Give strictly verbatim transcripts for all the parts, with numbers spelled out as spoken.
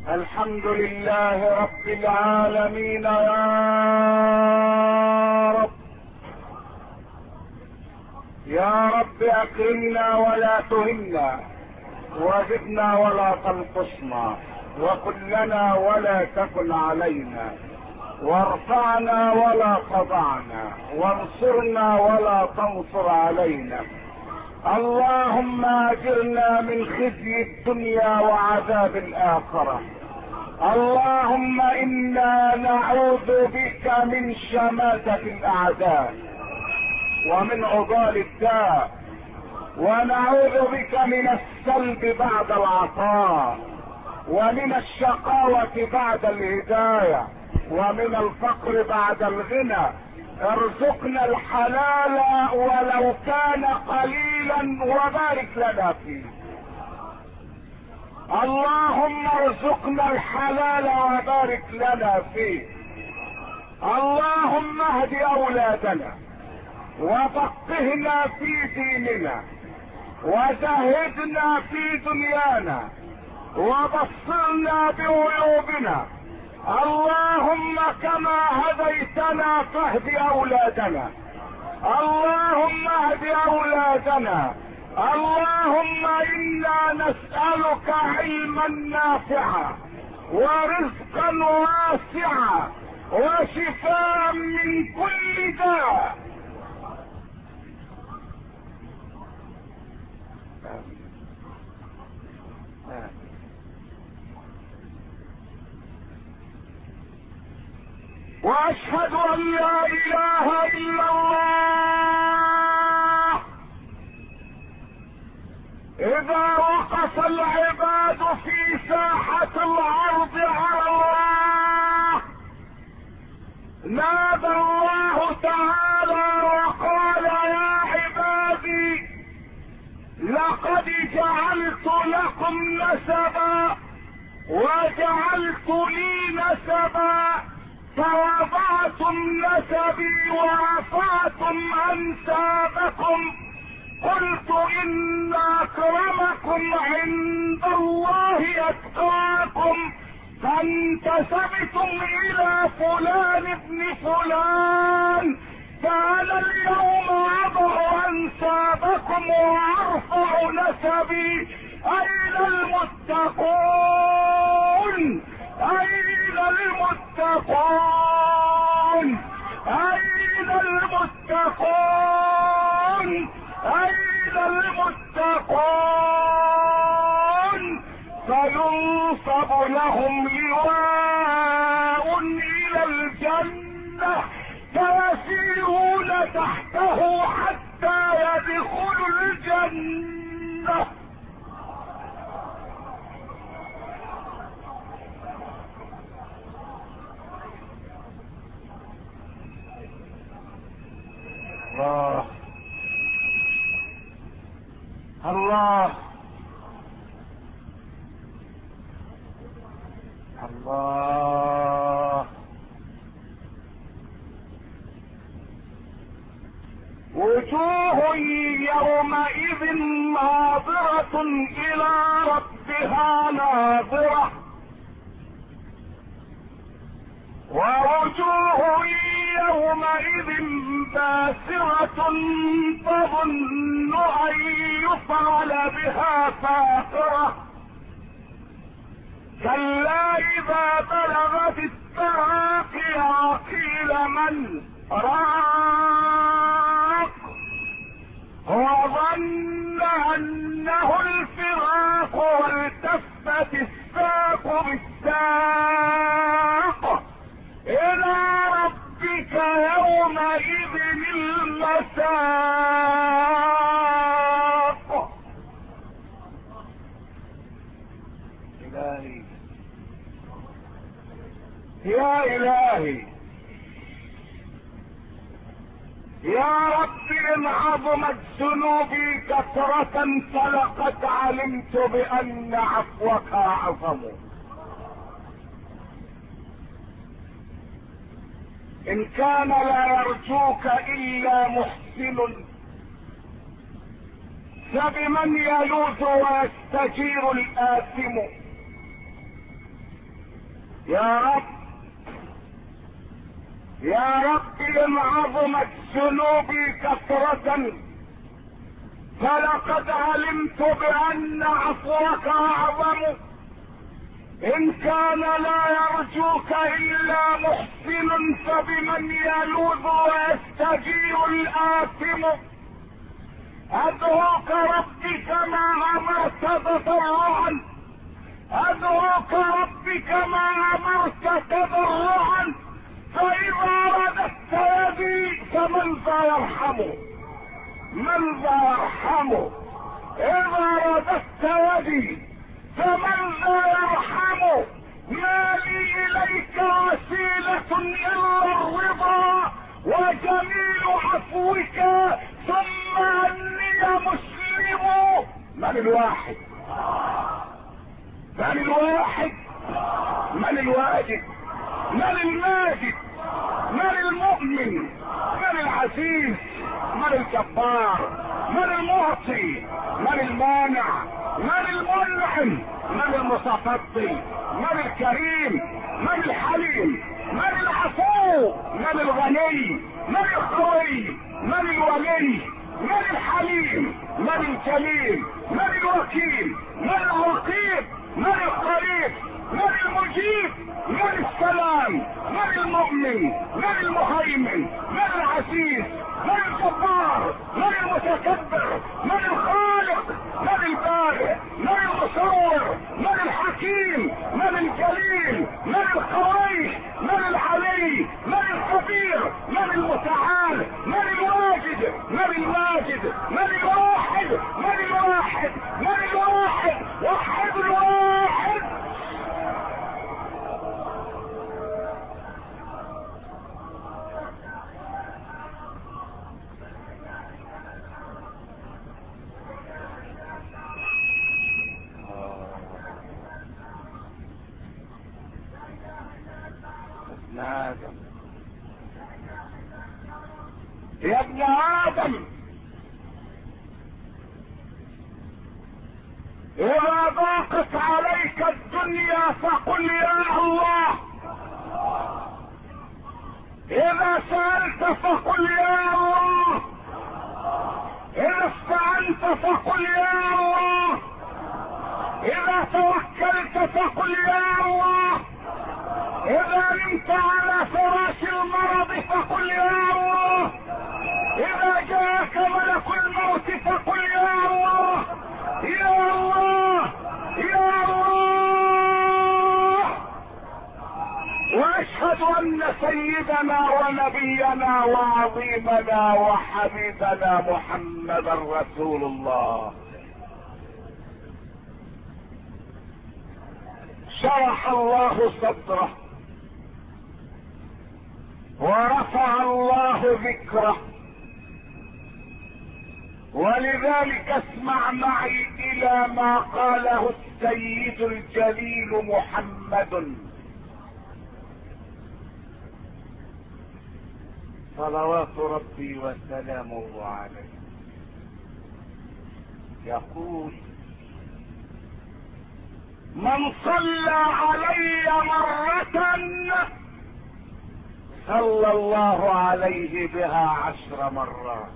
الحمد لله رب العالمين يا رب. يا رب اكرمنا ولا تهنا، وزدنا ولا تنقصنا، وكلنا ولا تكن علينا، وارفعنا ولا خضعنا، وانصرنا ولا تنصر علينا. اللهم اجرنا من خزي الدنيا وعذاب الاخره. اللهم انا نعوذ بك من شماتة الاعداء ومن عضال الداء، ونعوذ بك من السلب بعد العطاء، ومن الشقاوة بعد الهداية، ومن الفقر بعد الغنى. ارزقنا الحلال ولو كان قليلا وبارك لنا فيه. اللهم ارزقنا الحلال وبارك لنا فيه. اللهم اهد اولادنا وفقهنا في ديننا، وزهدنا في دنيانا، وبصرنا بعيوبنا. اللهم كما هديتنا فاهد اولادنا. اللهم اهد اولادنا. اللهم انا نسألك علما نافعا ورزقا واسعا وشفاء من كل داء. واشهد ان لا اله الا الله. اذا وقف العباد في ساحة الارض على الله، نادى الله تعالى وقال يا عبادي لقد جعلت لكم نسبا وجعلت لي نسبا، فوضعتم نسبي ورفعتم انسابكم. قلت ان اكرمكم عند الله اتقاكم، فانتسبتم الى فلان ابن فلان، فانا اليوم اضع انسابكم وارفع نسبي. اين المتقون؟ اين المتقون؟ اين المتقون؟ اين المتقون؟ فينصب لهم لواء الى الجنة، فيسيرون تحته حتى يدخلوا الجنة. الله الله الله. وجوه يومئذ ناظرة الى ربها ناظرة، ووجوه يومئذ باسرة تظن ان يفعل بها فاقرة. كلا اذا بلغت التراقي قيل من راق، وظن انه الفراق والتفت الساق بالساق. الى ربك يومئذ المساق. الهي يا الهي يا رب، ان عظمت ذنوبي كثرة فلقد علمت بان عفوك اعظم. ان كان لا يرجوك الا محسن، فبمن يلوذ ويستجير الآثم. يا رب يا رب ان عظمت ذنوبي كثرة فلقد علمت بان عفوك اعظم. ان كان لا يرجوك الا محسن فبمن يلوذ ويستجير الاثم. ادعوك ربي كما امرت تضرعا ادعوك ربي كما امرت تضرعا فاذا رددت يدي فمن ذا يرحمه من ذا يرحمه اذا رددت يدي فمن ذا يرحمه. ما لي اليك وسيلة الا الرضا وجميل عفوك ثم اني مسلم. من الواحد من الواحد من الواجد من الماجد من المؤمن من العزيز من الجبار من المعطي من المانع من المنعم من المتفضل من الكريم من الحليم من العفو من الغني من القوي من الولي من الحليم من الجليل من الوكيل من الرقيب من القريب من المجيب من السلام من المؤمن من المهيمن من العزيز من الجبار من المتكبر من الخالق من البارئ من المصور من الحكيم من الجليل من القوي من العلي من الكبير من المتعال من الواجد من الماجد من الواحد من الواحد من الواحد وحد الواحد. آدم يا ابن آدم إذا ضاقت عليك الدنيا فقل يا الله. إذا سألت فقل يا الله. إذا استعنت فقل يا الله. إذا توكلت فقل يا الله. إذا نمت على فراش المرض فقل يا الله. إذا جاءك ملك الموت فقل يا الله يا الله يا الله. وأشهد أن سيدنا ونبينا وعظيمنا وحبيبنا محمدا رسول الله. شرح الله صدره ورفع الله ذكره ولذلك اسمع معي الى ما قاله السيد الجليل محمد صلوات ربي وسلامه عليه. يقول: من صلى علي مرة صلى الله عليه بها عشر مرات،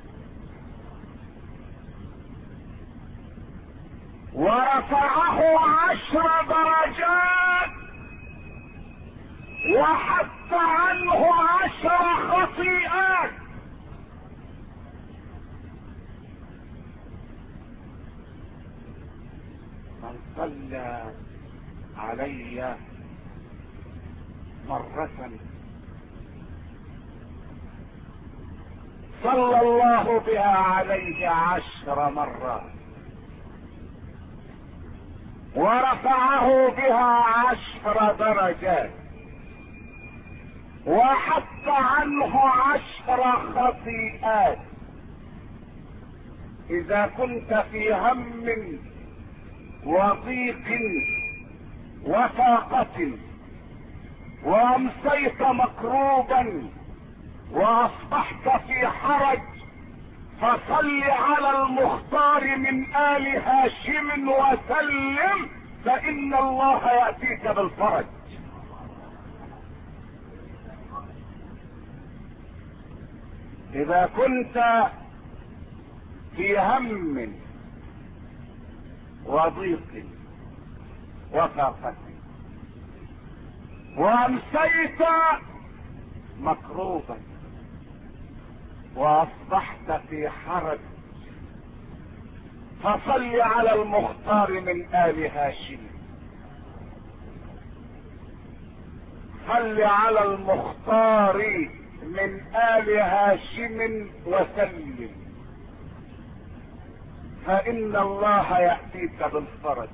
ورفعه عشر درجات، وحط عنه عشر خطيئات. من صلى علي مرة صلى الله بها عليه عشر مرات، ورفعه بها عشر درجات، وحط عنه عشر خطيئات. اذا كنت في هم وضيق وفاقة وامسيت مكروبا واصبحت في حرج، فصل على المختار من آل هاشم وسلم، فإن الله يأتيك بالفرج. اذا كنت في هم وضيق وفاقة وامسيت مكروبا واصبحت في حرج، فصل على المختار من آل هاشم، صل على المختار من آل هاشم وسلم، فإن الله يأتيك بالفرج.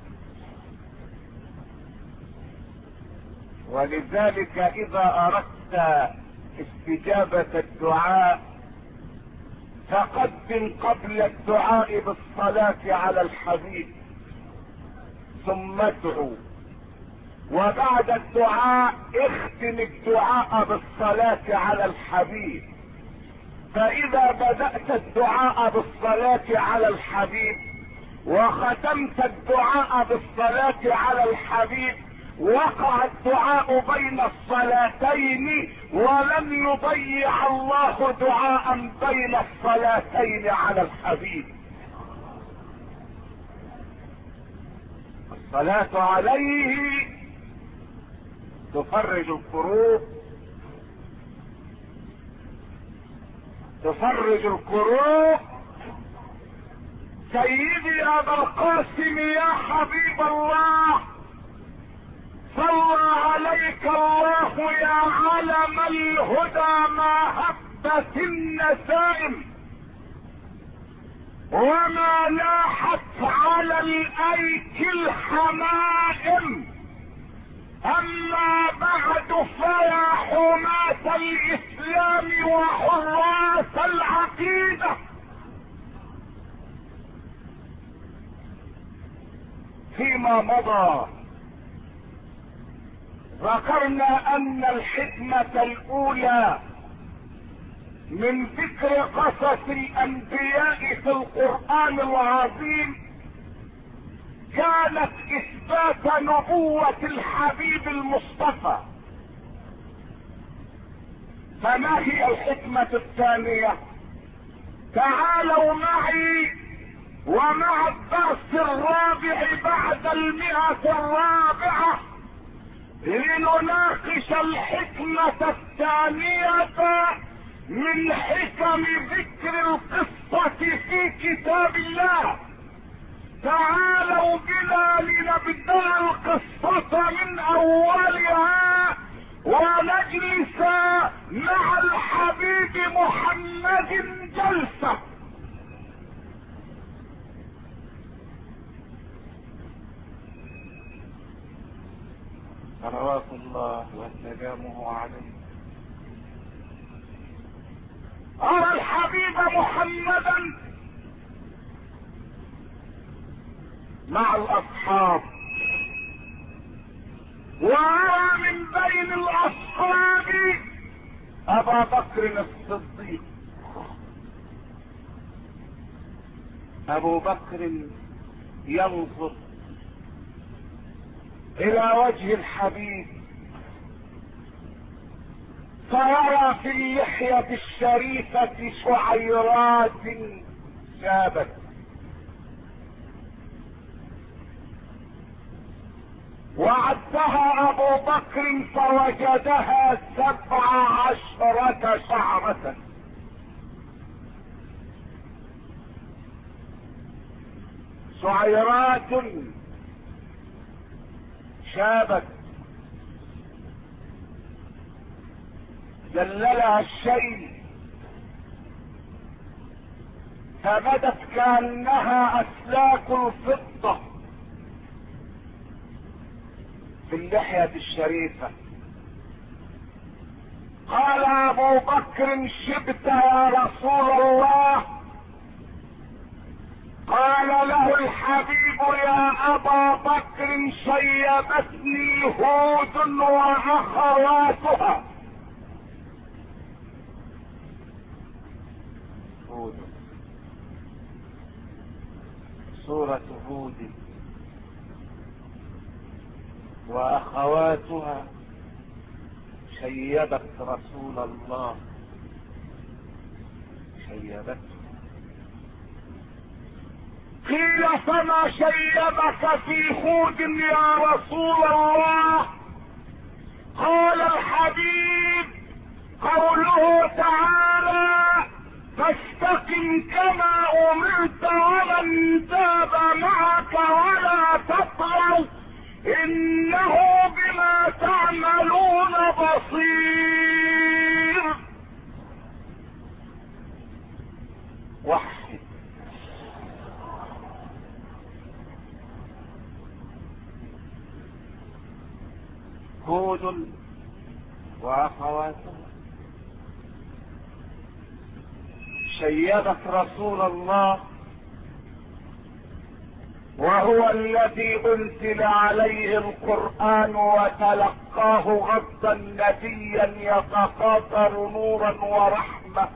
ولذلك إذا أردت استجابة الدعاء فقدم قبل الدعاء بالصلاة على الحبيب ثم ادعو، وبعد الدعاء اختم الدعاء بالصلاة على الحبيب. فإذا بدأت الدعاء بالصلاة على الحبيب وختمت الدعاء بالصلاة على الحبيب وقع الدعاء بين الصلاتين، ولن يضيع الله دعاء بين الصلاتين على الحبيب. الصلاة عليه تفرج الكروب، تفرج الكروب. سيدي ابا القاسم يا حبيب الله، صلى عليك الله يا علم الهدى ما هبت النسائم وما لاحت على الايك الحمائم. اما بعد فيا حماة الاسلام وحراس العقيدة، فيما مضى ذكرنا ان الحكمة الاولى من ذكر قصص الانبياء في القرآن العظيم كانت اثبات نبوة الحبيب المصطفى. فما هي الحكمة الثانية؟ تعالوا معي ومع الدرس الرابع بعد المئة الرابعة لنناقش الحكمة الثانية من حكم ذكر القصة في كتاب الله. تعالوا بنا لنبدأ القصة من اولها ونجلس مع الحبيب محمد جلسة. صلوات الله وسلامه عليه. أرى الحبيب محمدا مع الأصحاب، وأرى من بين الأصحاب أبا بكر الصديق. أبو بكر ينظر إلى وجه الحبيب فيرى في اللحية الشريفة شعيرات شابت، وعدها ابو بكر فوجدها سبع عشرة شعرة. شعيرات شابت دللها الشيء فبدت كأنها اسلاك الفضة في اللحية الشريفة. قال ابو بكر شبت يا رسول الله؟ قال له الحبيب يا ابا بكر شيبتني هود واخواتها. هود، سورة هود واخواتها شيبت رسول الله. شيبته. قيل فما شيبك في هود يا رسول الله؟ قال الحبيب قوله تعالى فاستقم كما امرت ومن تاب معك ولا تطغوا انه بما تعملون بصير. وحد هود واخواته شيبت رسول الله، وهو الذي انزل عليه القرآن وتلقاه غضا نبيا يتقاطر نورا ورحمة،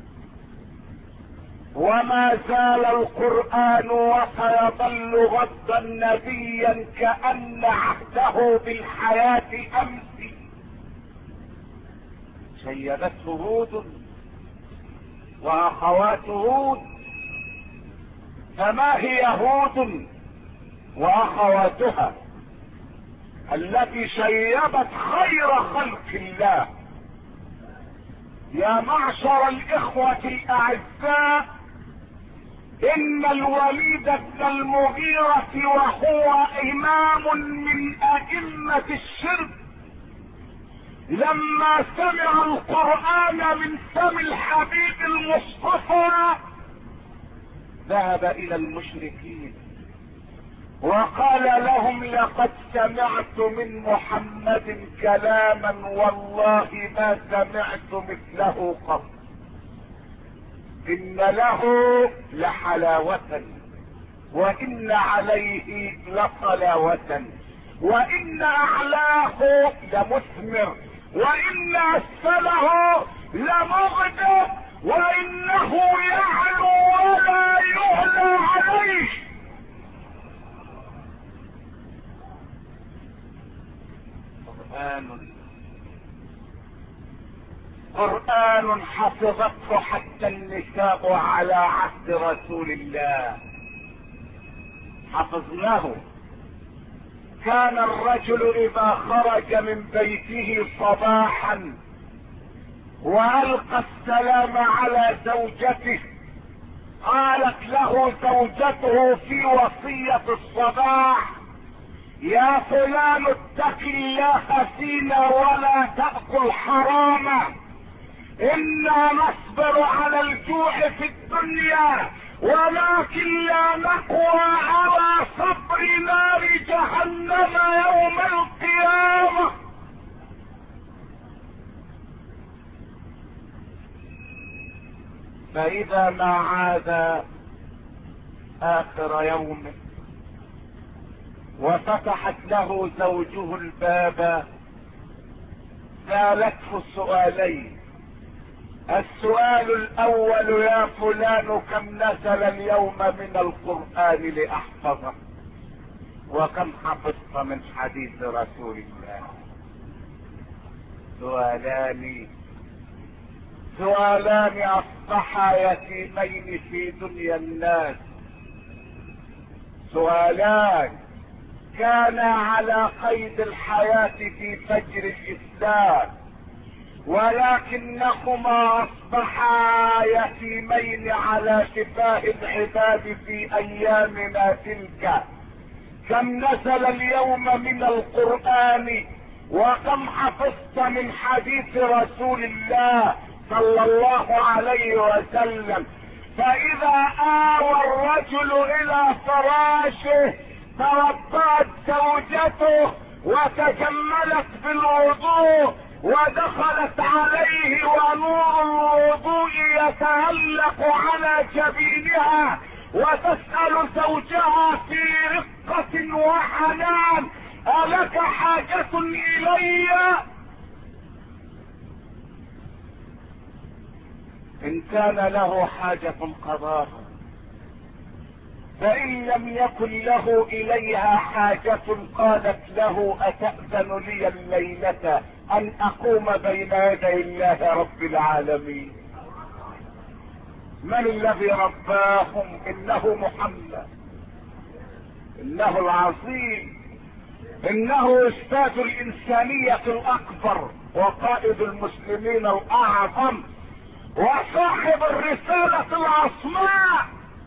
وما زال القرآن وسيظل غضا نبيا كأن عهده بالحياة امس. شيبته هود واخوات هود. فما هي هود واخواتها التي شيبت خير خلق الله؟ يا معشر الاخوة الاعزاء، ان الوليد بن المغيرة وهو امام من ائمة الشرك لما سمع القرآن من فم الحبيب المصطفى ذهب الى المشركين وقال لهم لقد سمعت من محمد كلاما والله ما سمعت مثله قط، ان له لحلاوة وان عليه لصلاوة وان اعلاه لمثمر وان اسفله لمغدر وانه يعلو ولا يعلى عليه. قرآن قرآن حفظته حتى النساء على عهد رسول الله، حفظناه. كان الرجل اذا خرج من بيته صباحا والقى السلام على زوجته قالت له زوجته في وصية الصباح يا فلان اتق الله فينا ولا تأكل حراما، انا نصبر على الجوع في الدنيا ولكن لا نقوى على صبر نار جهنم يوم القيامة. فاذا ما عاد اخر يومه وفتحت له زوجه الباب سالته سؤالين. السؤال الاول يا فلان كم نزل اليوم من القرآن لاحفظه؟ وكم حفظت من حديث رسول الله؟ سؤالان سؤالان اصبحا يتيمين في دنيا الناس، سؤالان كانا على قيد الحياة في فجر الاسلام ولكنهما اصبحا يتيمين على شفاه العباد في ايامنا تلك. كم نزل اليوم من القرآن وكم حفظت من حديث رسول الله صلى الله عليه وسلم؟ فاذا آوى الرجل الى فراشه توضأت زوجته وتجملت بالوضوء ودخلت عليه ونور الوضوء يتهلق على جبينها وتسأل زوجها في رقة وحنان ألك حاجة إلي؟ إن كان له حاجة قضاها، فإن لم يكن له إليها حاجة قالت له أتأذن لي الليلة أن أقوم بين يدي الله رب العالمين؟ من الذي رباهم؟ انه محمد، انه العظيم، انه استاذ الانسانية الاكبر وقائد المسلمين الاعظم وصاحب الرسالة العصماء.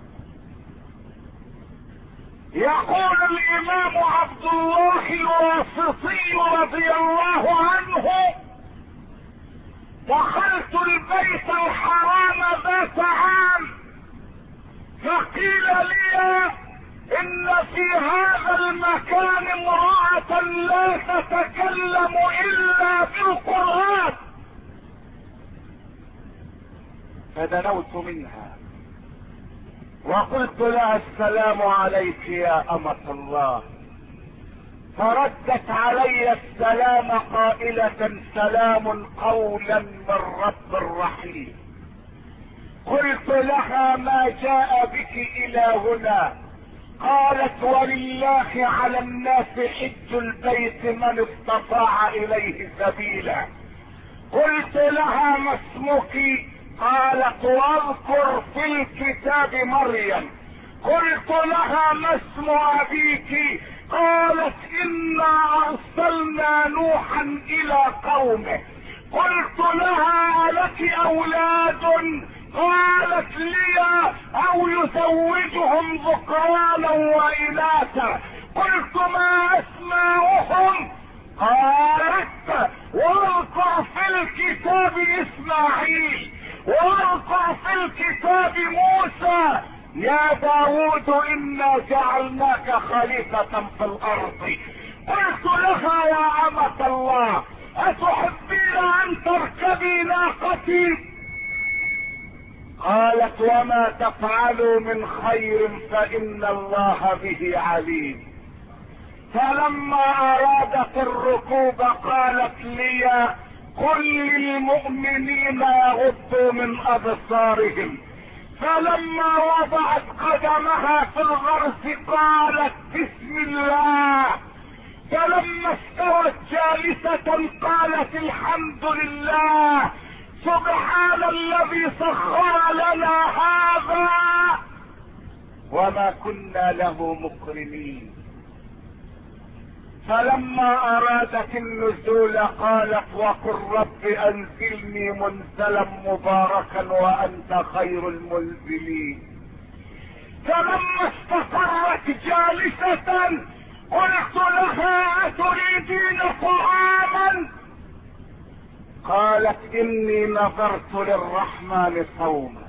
يقول الامام عبد الله الواسطي رضي الله عنه: دخلت البيت الحرام ذات عام فقيل لي ان في هذا المكان امرأة لا تتكلم الا بالقرآن، فدنوت منها وقلت لها: السلام عليك يا امة الله. فردت علي السلام قائلة: سلام قولا من رب رحيم. قلت لها: ما جاء بك الى هنا؟ قالت: ولله على الناس حج البيت من استطاع اليه سبيلا. قلت لها: ما اسمك؟ قالت: واذكر في الكتاب مريم. قلت لها: ما اسم ابيك؟ قالت: انا ارسلنا نوحا الى قومه. قلت لها: الك اولاد؟ قالت: لي، او يزوجهم ذكرانا واناثا. قلت: ما اسماؤهم؟ قالت: واذكر في الكتاب اسماعيل، واذكر في الكتاب موسى. يا داود انا جعلناك خليفة في الارض. قلت لها: يا امة الله، اتحبين ان تركبي ناقتي؟ قالت: وما تفعلوا من خير فان الله به عليم. فلما ارادت الركوب قالت لي: قل للمؤمنين يغضوا من ابصارهم. فلما وضعت قدمها في الغرس قالت: بسم الله. فلما استوت جالسة قالت: الحمد لله، سبحان الذي سخر لنا هذا وما كنا له مقرنين. فلما ارادت النزول قالت: وقل رب انزلني منزلا مباركا وانت خير المنزلين. فلما استقرت جالسة قلت لها: اتريدين طعاما؟ قالت: اني نظرت للرحمن صوما.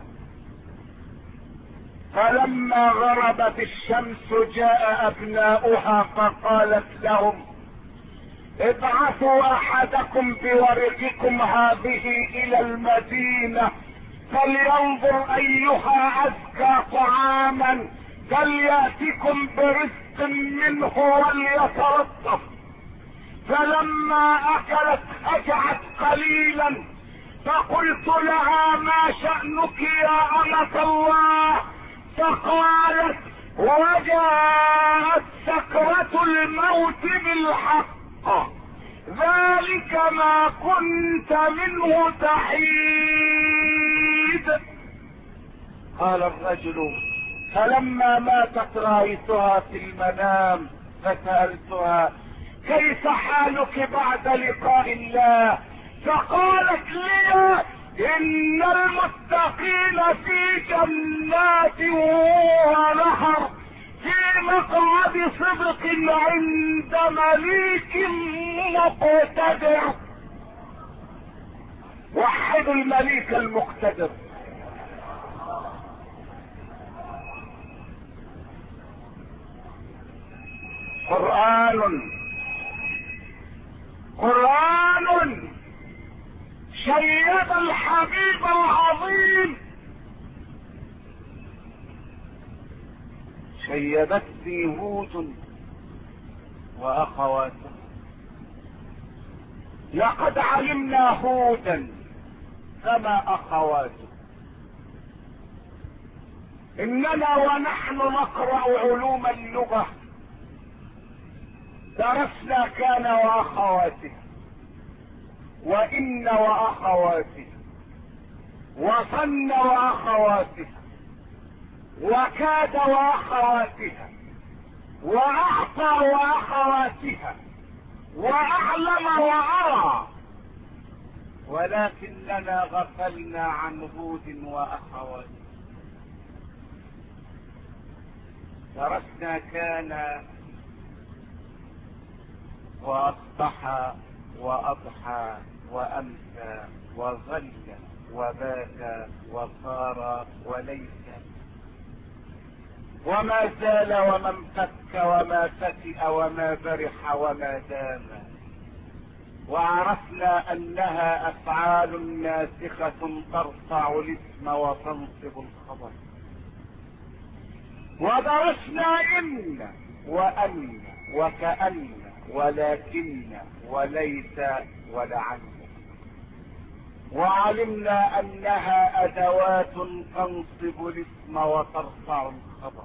فلما غربت الشمس جاء ابناؤها فقالت لهم: ابعثوا احدكم بورقكم هذه الى المدينة فلينظر ايها ازكى طعاما فلياتكم برزق منه وليتلطف. فلما اكلت اجعت قليلا فقلت لها: ما شأنك يا امة الله؟ فقالت: وجاءت سكرة الموت بالحق، ذلك ما كنت منه تحيد. قال الرجل: فلما ماتت رأيتها في المنام فسألتها: كيف حالك بعد لقاء الله؟ فقالت لي: ان المتقين في جنات ونهر في مقعد صدق عند مليك مقتدر. وحدوا المليك المقتدر. قرآن قرآن شيد الحبيب العظيم، شيدته هود واخواته. لقد علمنا هودا فما اخواته. اننا ونحن نقرأ علوم اللغة درسنا كان واخواته وان واخواته وظن واخواتها، وكاد واخواتها، واعطى واخواتها، واعلم وارى، ولكننا غفلنا عن هود واخواتها. درسنا كان واصبح واضحى وامسى وظل وبات وصار وليس، وما زال وما انفك وما فتئ وما برح وما دام. وعرفنا انها افعال ناسخة ترفع الاسم وتنصب الخبر. ودرسنا ان وان وكأن ولكن وليس ولعل، وعلمنا انها ادوات تنصب الاسم وترفع الخبر.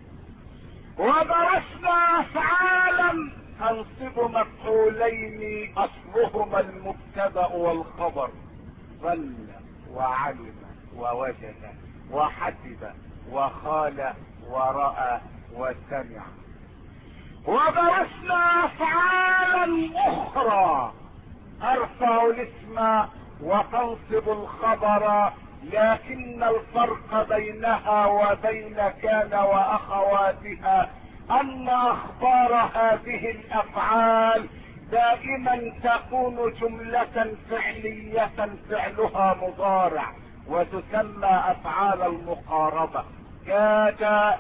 ودرسنا افعالا تنصب مفعولين اصلهما المبتدأ والخبر، ظن وعلم ووجد وحسب وخال ورأى وسمع. ودرسنا افعالا اخرى ترفع الاسم وتنصب الخبر، لكن الفرق بينها وبين كان واخواتها ان اخبار هذه الافعال دائما تكون جملة فعلية فعلها مضارع، وتسمى افعال المقاربة، كاد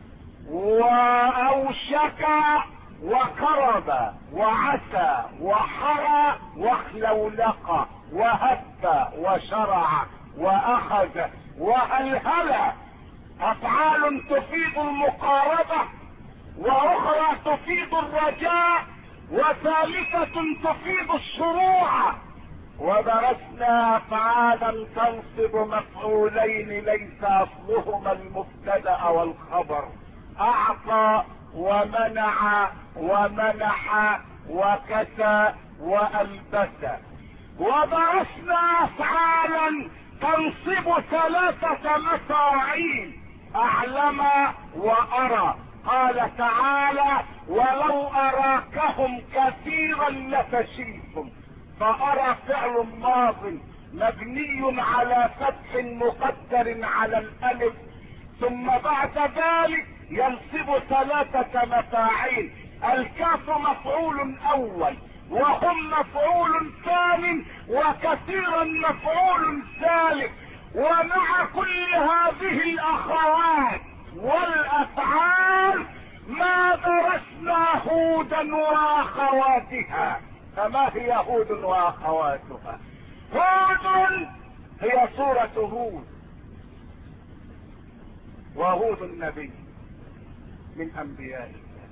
واوشك وقرب وعسى وحرى وخلولق وهب وشرع واخذ وهلهل. افعال تفيد المقاربة، واخرى تفيد الرجاء، وثالثة تفيد الشروع. ودرسنا افعالا تنصب مفعولين ليس اصلهما المبتدأ والخبر، اعطى ومنع ومنح وكسى والبس. ودرسنا افعالا تنصب ثلاثة مفاعيل، اعلم وارى. قال تعالى: ولو اراكهم كثيرا لفشلتم. فارى فعل ماض مبني على فتح مقدر على الالف، ثم بعد ذلك ينصب ثلاثة مفاعيل، الكاف مفعول اول، وهم مفعول ثاني، وكثيرا مفعول ثالث. ومع كل هذه الاخوات والافعال ما درسنا هودا واخواتها. فما هي هود واخواتها؟ هود هي سورة هود، وهود النبي من انبياء الله.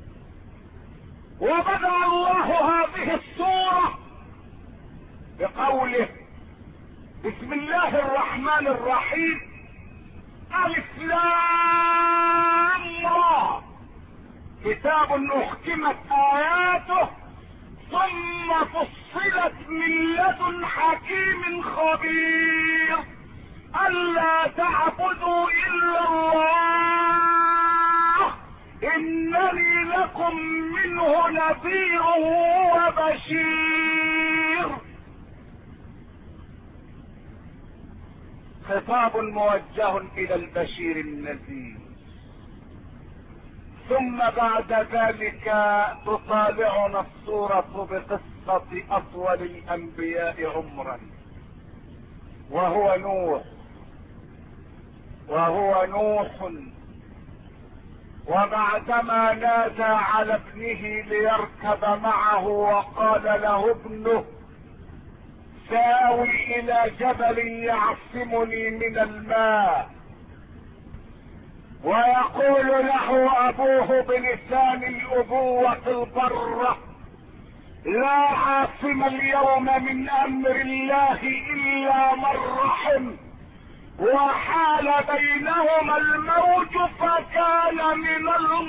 وبدأ الله هذه السورة بقوله: بسم الله الرحمن الرحيم، الف لام را، كتاب احكمت اياته ثم فصلت من لدن حكيم خبير، الا تعبدوا الا الله انني لكم منه نذير وبشير. خطاب موجه الى البشير النذير. ثم بعد ذلك تطالعنا السورة بقصة اطول الانبياء عمرا، وهو نوح. وهو نوح وبعدما نادى على ابنه ليركب معه وقال له ابنه: ساوي الى جبل يعصمني من الماء، ويقول له ابوه بلسان الابوة البرة: لا عاصم اليوم من امر الله الا من رحم، وحال بينهما الموج فكان من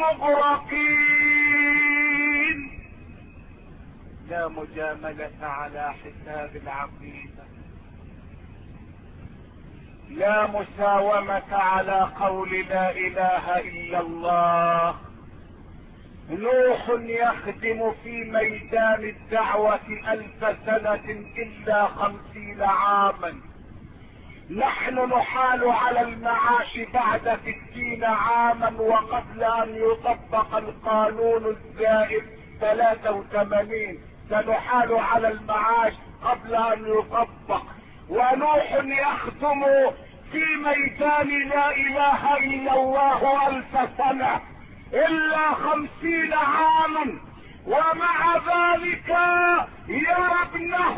المغرقين. لا مجاملة على حساب العقيدة، لا مساومة على قول لا اله الا الله. نوح يخدم في ميدان الدعوة الف سنة الا خمسين عاما. نحن نحال على المعاش بعد ستين عاما وقبل ان يطبق القانون الزائد ثلاثة وثمانين سنحال على المعاش قبل ان يطبق. ونوح يخدم في ميدان لا اله الا الله الف سنة الا خمسين عاما، ومع ذلك يرى ابنه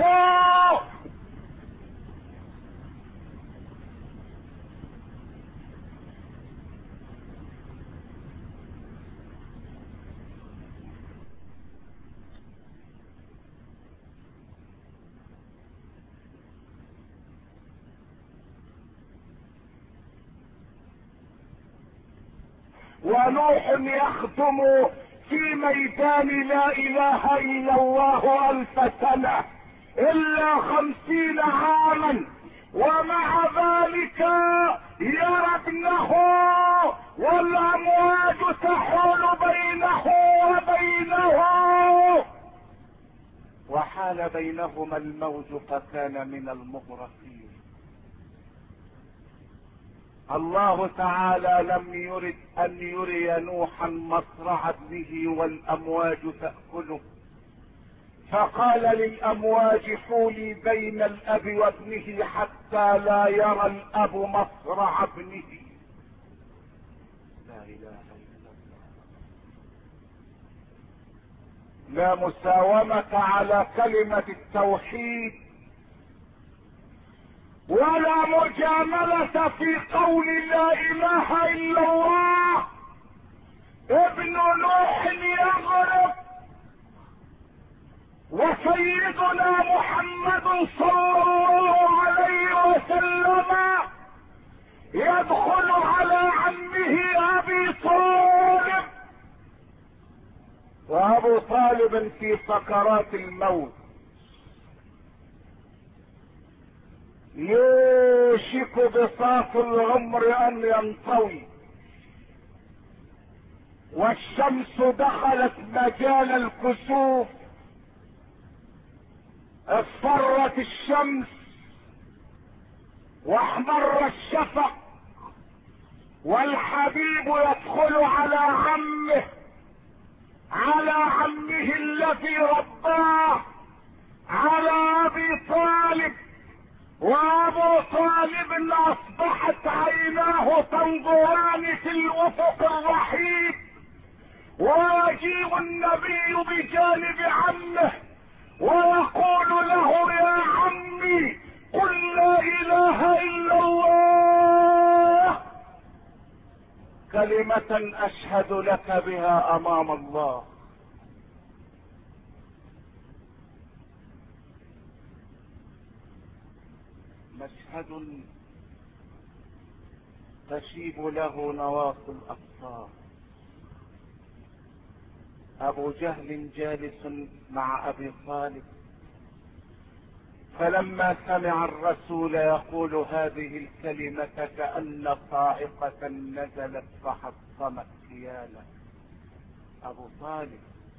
ونوح يخدم في ميدان لا اله الا الله الف سنة الا خمسين عاما، ومع ذلك يرى ابنه والامواج تحول بينه وبينه، وحال بينهما الموج فكان من المغرقين. الله تعالى لم يرد ان يري نوحا مصرع ابنه والامواج تأكله، فقال للامواج حولي بين الاب وابنه حتى لا يرى الاب مصرع ابنه. لا اله الا الله. لا مساومة على كلمة التوحيد ولا مجاملة في قول لا اله الا الله. ابن نوح يغرق وسيدنا محمد صلى الله عليه وسلم يدخل على عمه ابي طالب، وابو طالب في سكرات الموت، يوشك بساط العمر ان ينطوي، والشمس دخلت مجال الكسوف، اصفرت الشمس واحمر الشفق، والحبيب يدخل على عمه، على عمه الذي رباه، على ابي طالب. وابو طالب اصبحت عيناه تنظران في الافق الرحيب، ويجيء النبي بجانب عمه ويقول له يا عمي قل لا اله الا الله، كلمة اشهد لك بها امام الله. مشهد تشيب له نواصي الابصار. ابو جهل جالس مع ابي طالب، فلما سمع الرسول يقول هذه الكلمة كأن صاعقة نزلت فحطمت كياله. ابو طالب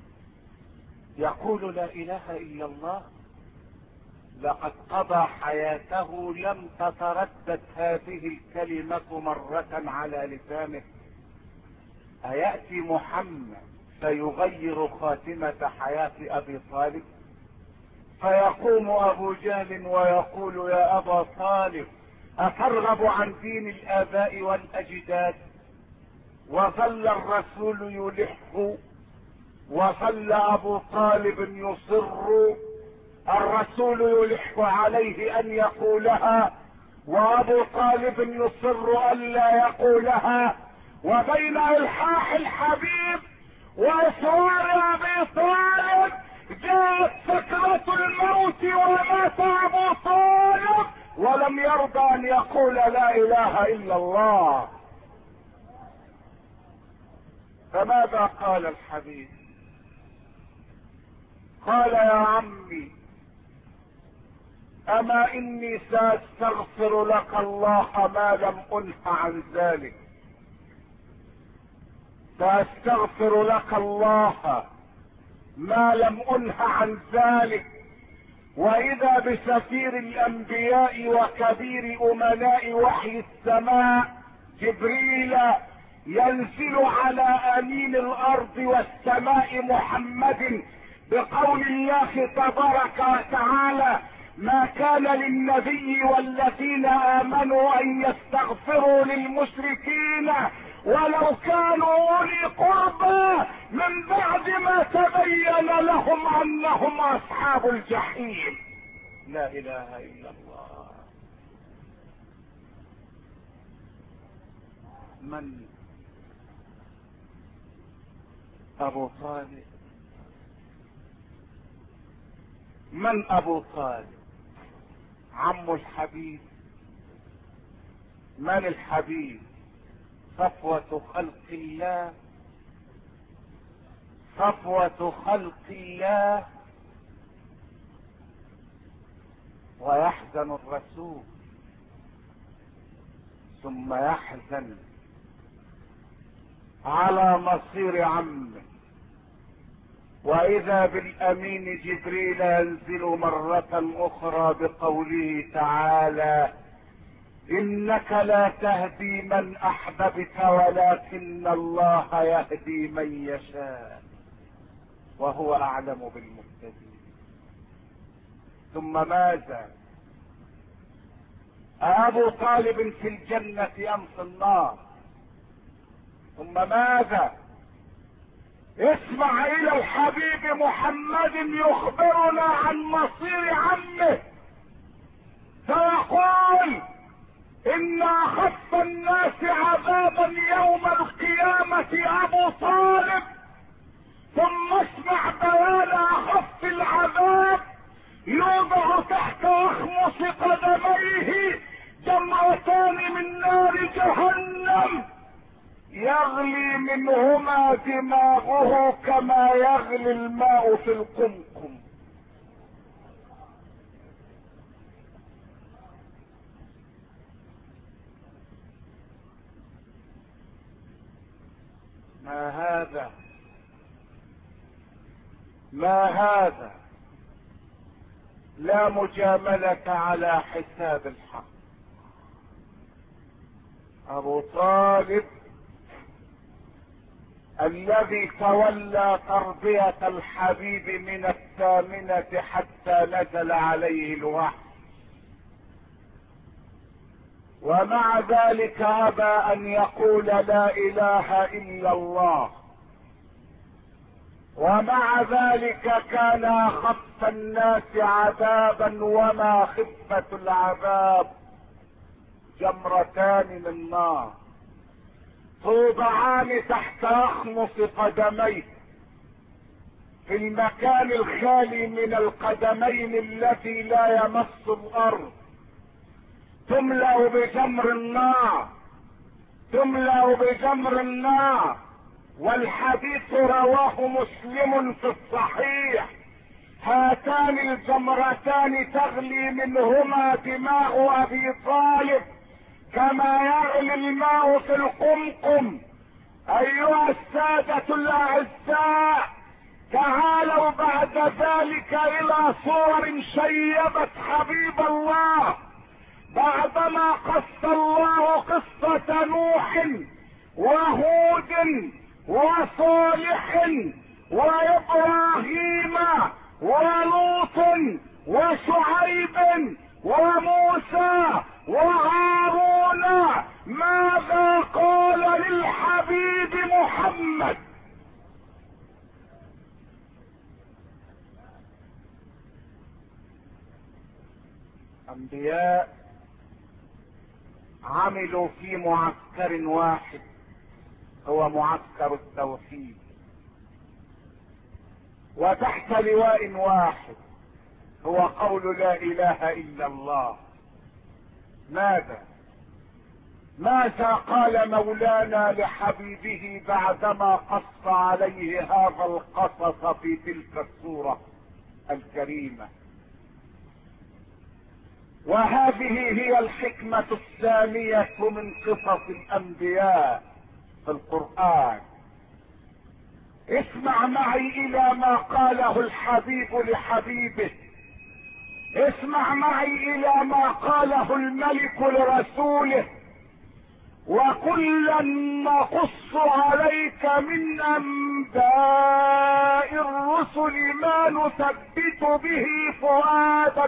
يقول لا اله الا الله، لقد قضى حياته لم تتردد هذه الكلمة مرة على لسانه. أيأتي محمد فيغير خاتمة حياة أبي طالب؟ فيقوم أبو جهل ويقول يا أبا طالب أترغب عن دين الآباء والأجداد؟ وظل الرسول يلح، وظل أبو طالب يصر، الرسول يلح عليه ان يقولها وابو طالب يصر ان لا يقولها. وبين الحاح الحبيب واصرار ابي طالب جاءت سكرة الموت ومات ابو طالب ولم يرضى ان يقول لا اله الا الله. فماذا قال الحبيب؟ قال يا عمي اما اني ساستغفر لك الله ما لم انه عن ذلك، ساستغفر لك الله ما لم انه عن ذلك. واذا بسفير الانبياء وكبير امناء وحي السماء جبريل ينزل على امين الارض والسماء محمد بقول الله تبارك وتعالى: ما كان للنبي والذين امنوا ان يستغفروا للمشركين ولو كانوا اولي قربى من بعد ما تبين لهم انهم اصحاب الجحيم. لا اله الا الله. من ابو طالب؟ من ابو طالب؟ عم الحبيب. من الحبيب؟ صفوة خلق الله، صفوة خلق الله. ويحزن الرسول ثم يحزن على مصير عمه. واذا بالامين جبريل ينزل مرة اخرى بقوله تعالى: انك لا تهدي من احببت ولكن الله يهدي من يشاء وهو اعلم بالمهتدين. ثم ماذا؟ ابو طالب في الجنة ام في النار؟ ثم ماذا؟ اسمع الى الحبيب محمد يخبرنا عن مصير عمه فيقول: ان اخف الناس عذابا يوم القيامة ابو طالب. ثم اسمع بيان اخف العذاب: يوضع تحت اخمص قدميه جمرتان من نار جهنم يغلي منهما دماغه كما يغلي الماء في القمقم. ما هذا؟ ما هذا؟ لا مجاملة على حساب الحق. ابو طالب الذي تولى تربية الحبيب من الثامنة حتى نزل عليه الوحي، ومع ذلك ابى ان يقول لا اله الا الله، ومع ذلك كان اخف الناس عذابا وما خفة العذاب جمرتان من نار توضعان تحت اخمص قدميه في المكان الخالي من القدمين الذي لا يمس الارض، تملأ بجمر النار، تملأ بجمر النار. والحديث رواه مسلم في الصحيح: هاتان الجمرتان تغلي منهما دماغ ابي طالب كما يغلي الماء في القمقم. ايها السادة الاعزاء، تعالوا بعد ذلك الى صور شيبت حبيب الله بعدما قص الله قصة نوح وهود وصالح وابراهيم ولوط وشعيب وموسى وهارون. ماذا قال للحبيب محمد؟ انبياء عملوا في معسكر واحد هو معسكر التوحيد، وتحت لواء واحد هو قول لا اله الا الله. ماذا ماذا قال مولانا لحبيبه بعدما قص عليه هذا القصص في تلك السورة الكريمة؟ وهذه هي الحكمة الثانية من قصص الانبياء في القرآن. اسمع معي الى ما قاله الحبيب لحبيبه، اسمع معي الى ما قاله الملك لرسوله: وكلا نقص عليك من انباء الرسل ما نثبت به فؤادك،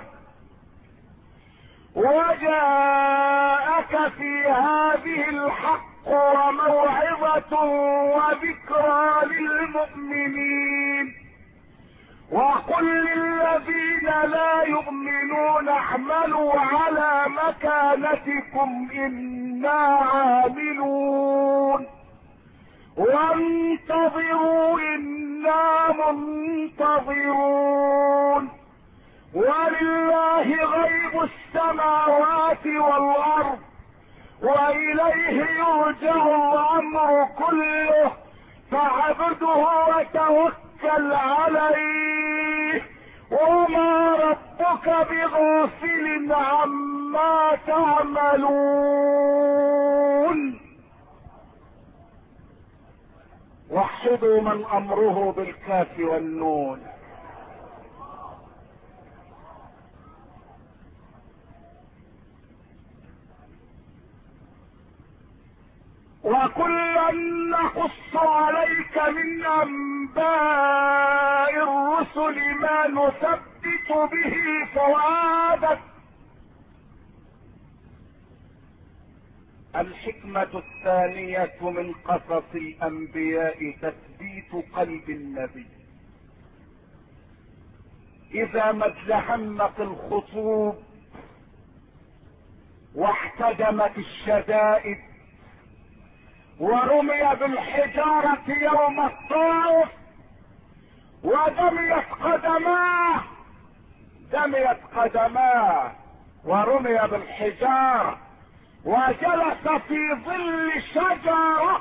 وجاءك في هذه الحق وموعظة وذكرى للمؤمنين. وقل للذين لا يؤمنون اعملوا على مكانتكم إنا عاملون وانتظروا إنا منتظرون. ولله غيب السماوات والأرض وإليه يرجع الأمر كله فاعبده وتوكل عليه وما ربك بغافل عما تعملون. وحدوا من أمره بالكاف والنون. وكلا نقص عليك من انباء الرسل ما نثبت به فؤادك. الحكمة الثانية من قصص الانبياء تثبيت قلب النبي. اذا ما ازدحمت الخطوب واحتدمت الشدائد ورمي بالحجارة يوم الطائف ودميت قدماه دميت قدماه ورمي بالحجارة وجلس في ظل شجرة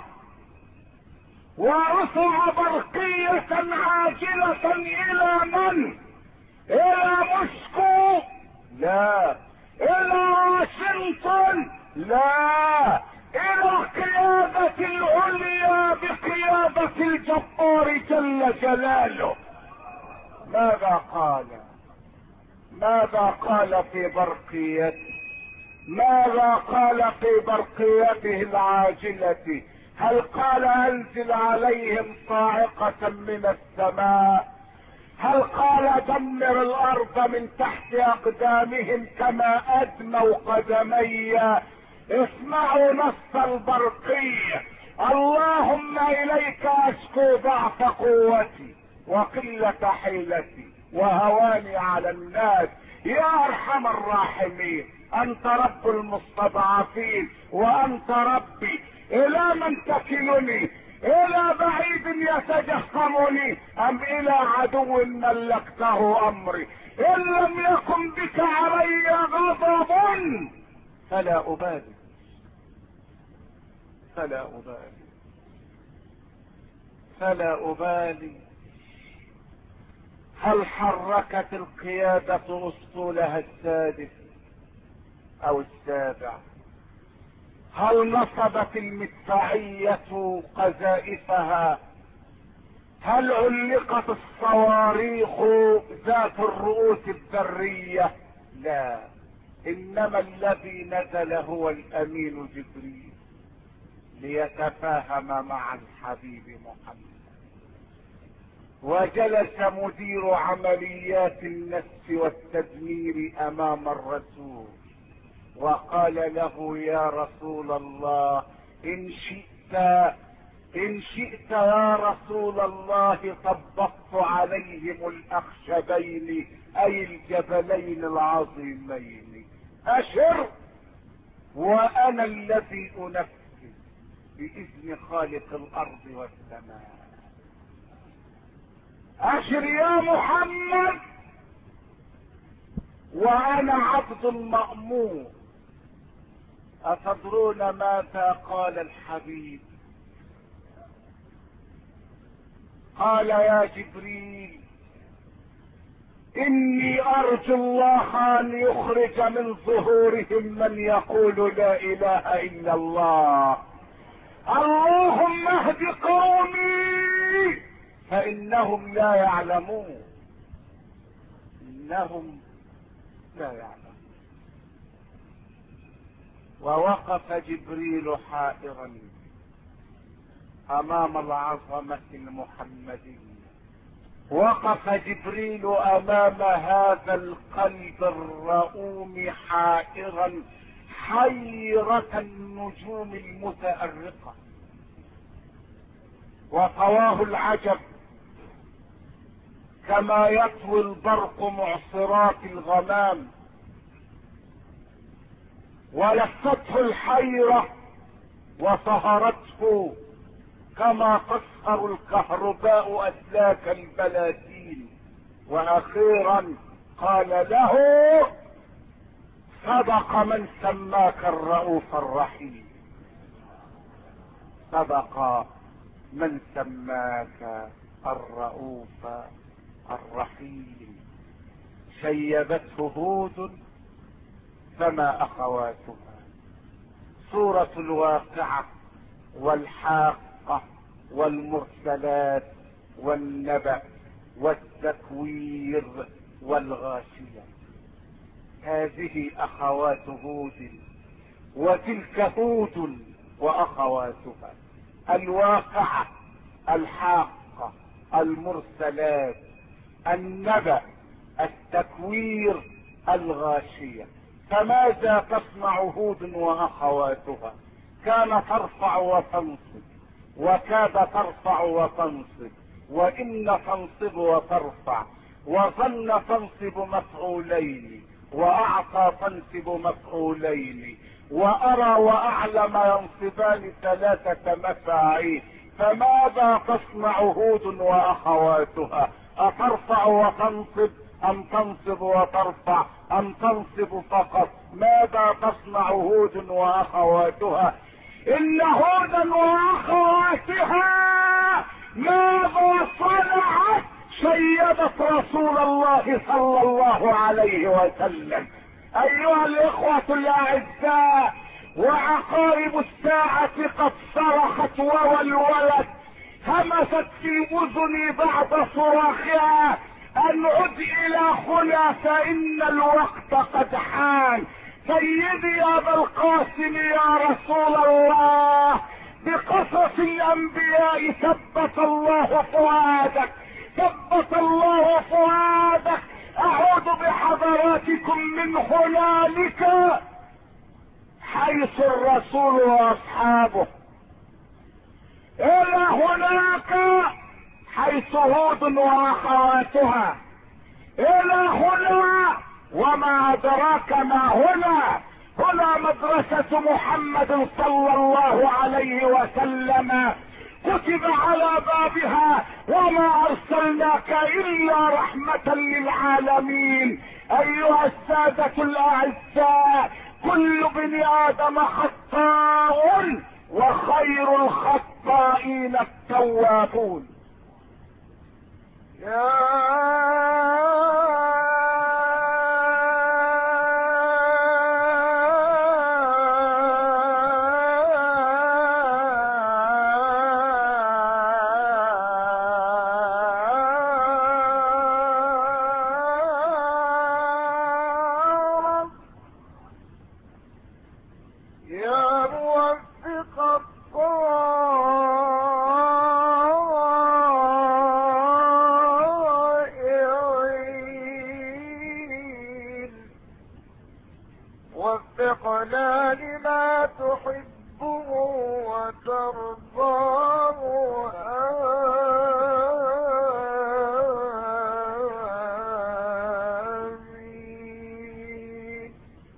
ورفع برقية عاجلة الى من؟ الى موسكو؟ لا. الى واشنطن؟ لا. الى القيادة العليا بقيادة الجبار جل جلاله. ماذا قال؟ ماذا قال في برقيته؟ ماذا قال في برقيته العاجلة؟ هل قال انزل عليهم صاعقة من السماء؟ هل قال دمر الارض من تحت اقدامهم كما ادموا قدمي؟ اسمعوا نص البرقية: اللهم اليك اشكو ضعف قوتي وقلة حيلتي وهواني على الناس يا ارحم الراحمين. انت رب المستضعفين وانت ربي. الى من تكلني؟ الى بعيد يتجهمني ام الى عدو ملكته امري؟ ان لم يكن بك علي غضب فلا ابالي فلا ابالي فلا ابالي. هل حركت القيادة اسطولها السادس او السابع؟ هل نصبت المدفعية قذائفها؟ هل علقت الصواريخ ذات الرؤوس الذرية؟ لا. انما الذي نزل هو الامين جبريل ليتفاهم مع الحبيب محمد. وجلس مدير عمليات النفس والتدمير امام الرسول وقال له: يا رسول الله ان شئت ان شئت يا رسول الله طبقت عليهم الاخشبين اي الجبلين العظيمين. اشر وانا الذي انفذ باذن خالق الارض والسماء. اشر يا محمد وانا عبد مأمور. اتدرون ماذا قال الحبيب؟ قال: يا جبريل اني ارجو الله ان يخرج من ظهورهم من يقول لا اله الا الله. اللهم اهد قومي فانهم لا يعلمون، انهم لا يعلمون. ووقف جبريل حائرا امام العظمة المحمدية. وقف جبريل امام هذا القلب الرؤوم حائرا حيرة النجوم المتأرقة. وطواه العجب كما يطوي البرق معصرات الغمام، ولفته الحيرة وطهرته كما تسهر الكهرباء اسلاك البلاتين. واخيرا قال له: صدق من سماك الرؤوف الرحيم، صدق من سماك الرؤوف الرحيم. شيبته هود فما اخواتها. سورة الواقعة والحاقة والمرسلات والنبأ والتكوير والغاشية، هذه اخوات هود، وتلك هود واخواتها. الواقعة، الحاقة، المرسلات، النبأ، التكوير، الغاشية. فماذا تصنع هود واخواتها؟ كان ترفع وتنصب، وكاد ترفع وتنصب، وان تنصب وترفع، وظن تنصب مفعولين، واعطى تنصب مفعولين، وارى واعلم ينصبان ثلاثة مفاعيل. فماذا تصنع هود واخواتها؟ اترفع وتنصب ام تنصب وترفع ام تنصب فقط؟ ماذا تصنع هود واخواتها؟ ان هودا واخواتها ماذا صنعت؟ شيدت رسول الله صلى الله عليه وسلم. ايها الاخوة الاعزاء، وعقارب الساعة قد صرخت وولولت، همست في اذني بعد صراخها ان عد الى هنا فان الوقت قد حان. سيدي يا ابا القاسم يا رسول الله، بقصص الانبياء ثبت الله فؤادك، ثبت الله فؤادك. اعود بحضراتكم من هنالك حيث الرسول واصحابه، الى هناك حيث هود واخواتها، الى هنا وما ادراك ما هنا. هنا مدرسة محمد صلى الله عليه وسلم، كتب على بابها: وما ارسلناك الا رحمة للعالمين. ايها السادة الاعزاء، كل بني ادم خطاء وخير الخطائين التوابون. يا وفقنا لما تحبه وترضاه. آمين.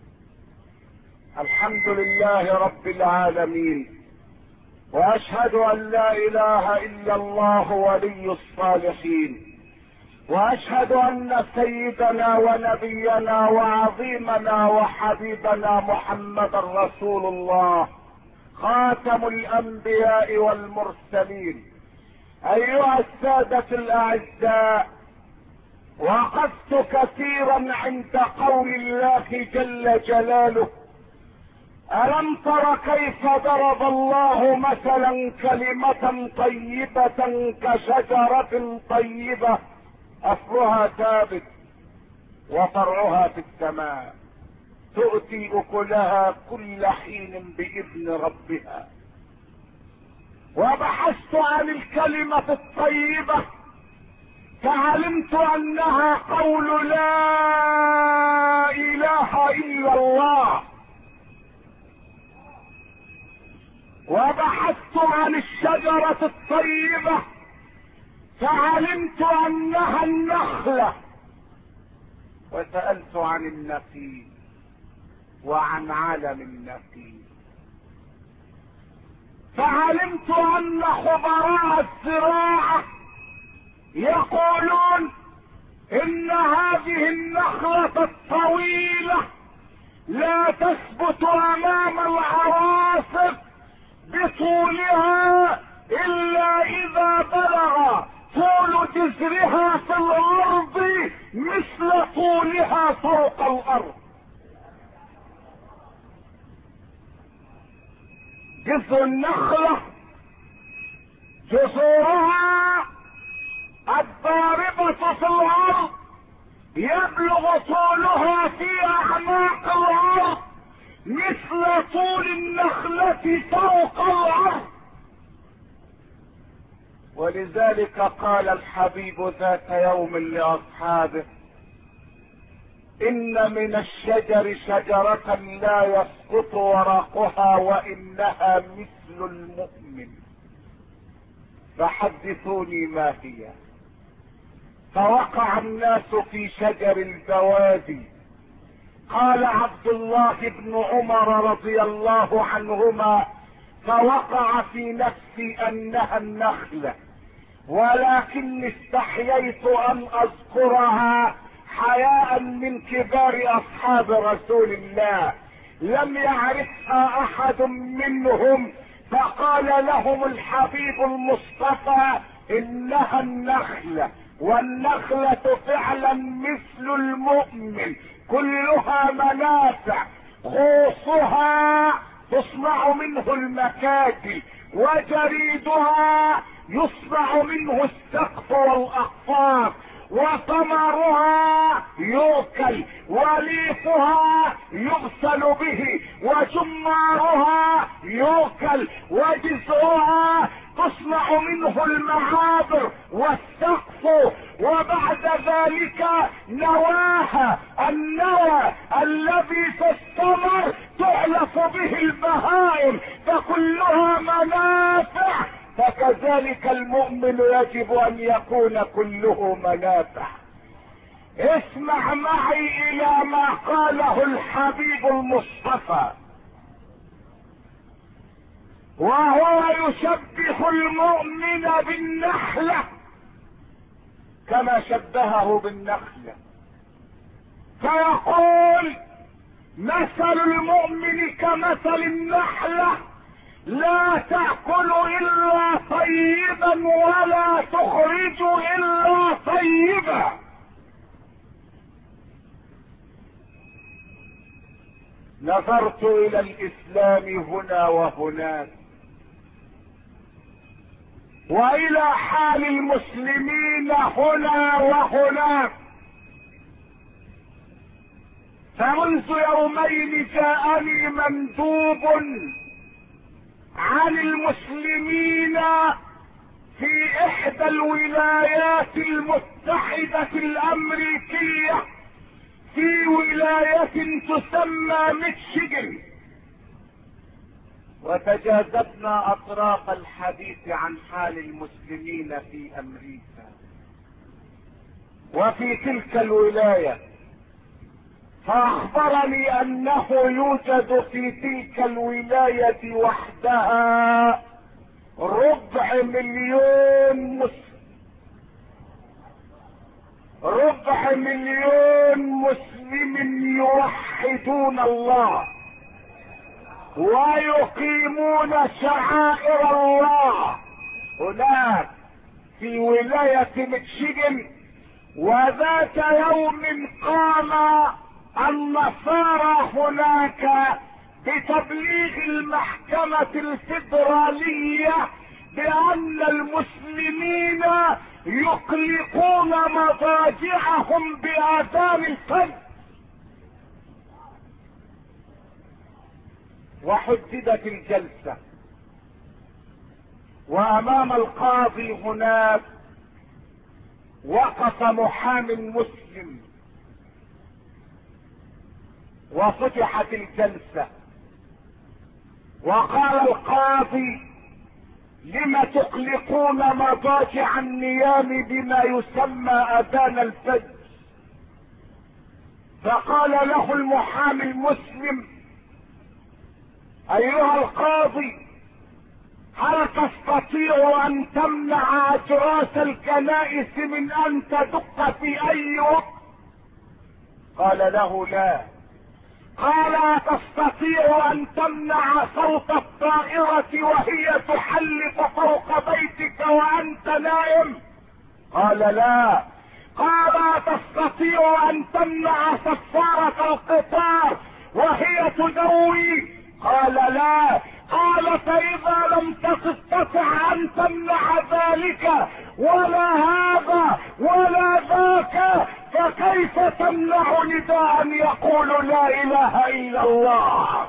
الحمد لله رب العالمين، واشهد ان لا اله الا الله ولي الصالحين، واشهد ان سيدنا ونبينا وعظيمنا وحبيبنا محمد رسول الله خاتم الانبياء والمرسلين. ايها السادة الاعزاء، وقفت كثيرا عند قول الله جل جلاله: ألم تر كيف ضرب الله مثلا كلمة طيبة كشجرة طيبة أصلها ثابت وفرعها في السماء تؤتي أكلها كل حين بإذن ربها. وبحثت عن الكلمة الطيبة فعلمت أنها قول لا إله إلا الله. وبحثت عن الشجرة الطيبة فعلمت أنها النخلة. وسألت عن النخيل وعن عالم النخيل فعلمت أن خبراء الزراعة يقولون إن هذه النخلة الطويلة لا تثبت أمام العواصف بطولها إلا إذا بلغ طول جذرها في الأرض مثل طولها فوق الأرض. جذر النخلة جذورها الضاربة في الأرض يبلغ طولها في أعماق الأرض مثل طول النخلة فوق الأرض. ولذلك قال الحبيب ذات يوم لأصحابه: إن من الشجر شجرة لا يسقط ورقها وإنها مثل المؤمن، فحدثوني ما هي. فوقع الناس في شجر البوادي. قال عبد الله بن عمر رضي الله عنهما: فوقع في نفسي أنها النخلة، ولكن استحييت أن أذكرها حياء من كبار أصحاب رسول الله، لم يعرفها أحد منهم. فقال لهم الحبيب المصطفى: إنها النخلة، والنخلة فعلا مثل المؤمن، كلها منافع، خوصها تصنع منه المكاتب، وجريدها يصنع منه السقف والأقفاص، وثمرها يؤكل، وليفها يغسل به، وجمارها يؤكل، وجذعها تصنع منه المعابر والسقف، وبعد ذلك نواها، النوى الذي في الثمر تعلف به البهائم، فكلها منافع. فكذلك المؤمن يجب ان يكون كله منافع. اسمع معي الى ما قاله الحبيب المصطفى، وهو يشبه المؤمن بالنخلة كما شبهه بالنخلة، فيقول: مثل المؤمن كمثل النخلة لا تأكل إلا طيبا ولا تخرج إلا طيبا. نظرت إلى الإسلام هنا وهناك، وإلى حال المسلمين هنا وهناك، فمنذ يومين جاءني مندوب عن المسلمين في إحدى الولايات المتحدة الأمريكية، في ولاية تسمى ميشيغان، وتجاذبنا أطراف الحديث عن حال المسلمين في أمريكا وفي تلك الولاية. فأخبرني أنه يوجد في تلك الولاية وحدها ربع مليون مسلم، ربع مليون مسلم يوحدون الله ويقيمون شعائر الله. هناك في ولاية ميشيغان وذات يوم قام النصارى هناك بتبليغ المحكمة الفيدرالية بأن المسلمين يقلقون مضاجعهم بآذان الفجر، وحددت الجلسة، وأمام القاضي هناك وقف محام مسلم، وفتحت الجلسة، وقال القاضي: لم تقلقون مضاجع النيام بما يسمى اذان الفجر؟ فقال له المحامي المسلم: ايها القاضي، هل تستطيع ان تمنع اجراس الكنائس من ان تدق في اي وقت؟ قال له: لا. قال: تستطيع ان تمنع صوت الطائرة وهي تحلق فوق بيتك وانت نائم؟ قال: لا. قال: تستطيع ان تمنع صفارة القطار وهي تدوي؟ قال: لا. قال: فاذا لم تستطع ان تمنع ذلك ولا هذا ولا ذاك، فكيف تمنع نداء يقول لا اله الا الله؟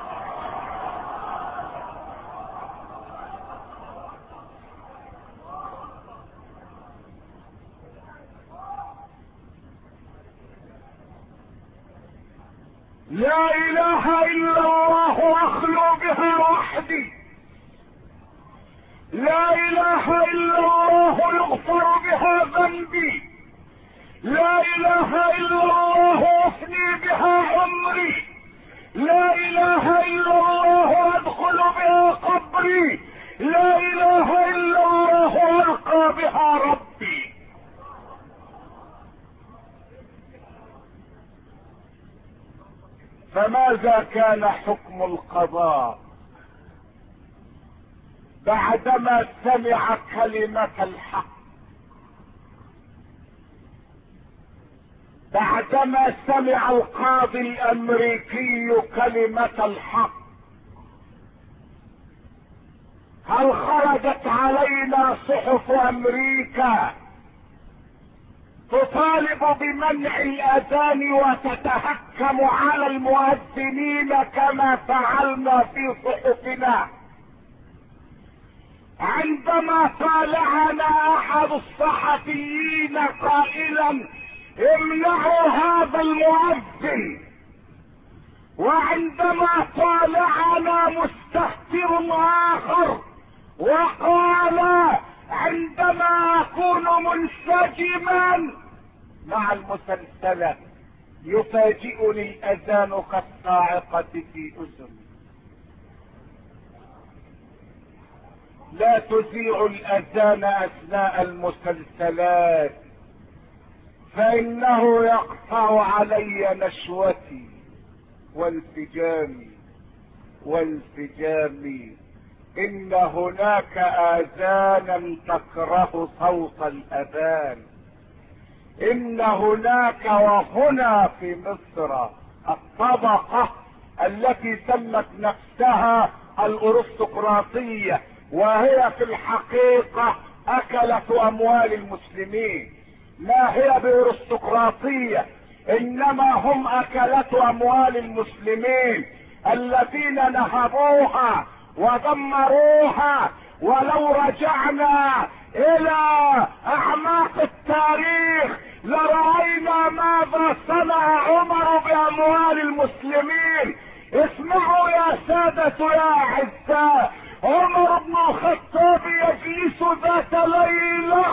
لا اله الا الله اخلو بها وحدي، لا اله الا الله يغفر بها ذنبي، لا اله الا الله افني بها عمري، لا اله الا الله ادخل بها قبري، لا اله الا الله القى بها ربي. فماذا كان حكم القضاء بعدما سمع كلمة الحق؟ بعدما سمع القاضي الامريكي كلمة الحق، هل خرجت علينا صحف امريكا تطالب بمنع الاذان وتتهكم على المؤذنين كما فعلنا في صحفنا؟ عندما طالعنا احد الصحفيين قائلا: امنعوا هذا المؤذن، وعندما طالعنا مستهتر اخر وقال: عندما اكون منسجما مع المسلسلة يفاجئني الاذان كالصاعقة في اذني. لا تذيع الاذان اثناء المسلسلات، فانه يقطع علي نشوتي وانسجامي وانسجامي. ان هناك اذانا تكره صوت الاذان، ان هناك وهنا في مصر الطبقة التي سمت نفسها الارستقراطية، وهي في الحقيقة اكلت اموال المسلمين. ما هي بارستقراطية، انما هم اكلة اموال المسلمين الذين نهبوها ودمروها. ولو رجعنا الى اعماق التاريخ لرأينا ماذا صنع عمر باموال المسلمين. اسمعوا يا سادة يا اعزاء، عمر بن الخطاب يجلس ذات ليلة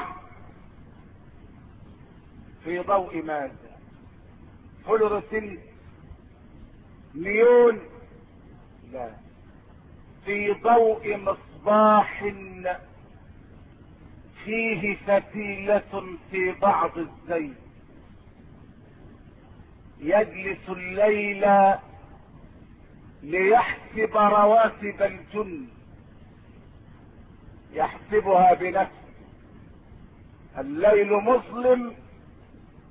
في ضوء ماذا؟ فلورسنت؟ نيون؟ لا، في ضوء مصباح فيه فتيلة في بعض الزيت. يجلس الليل ليحسب رواتب الجند، يحسبها بنفسه. الليل مظلم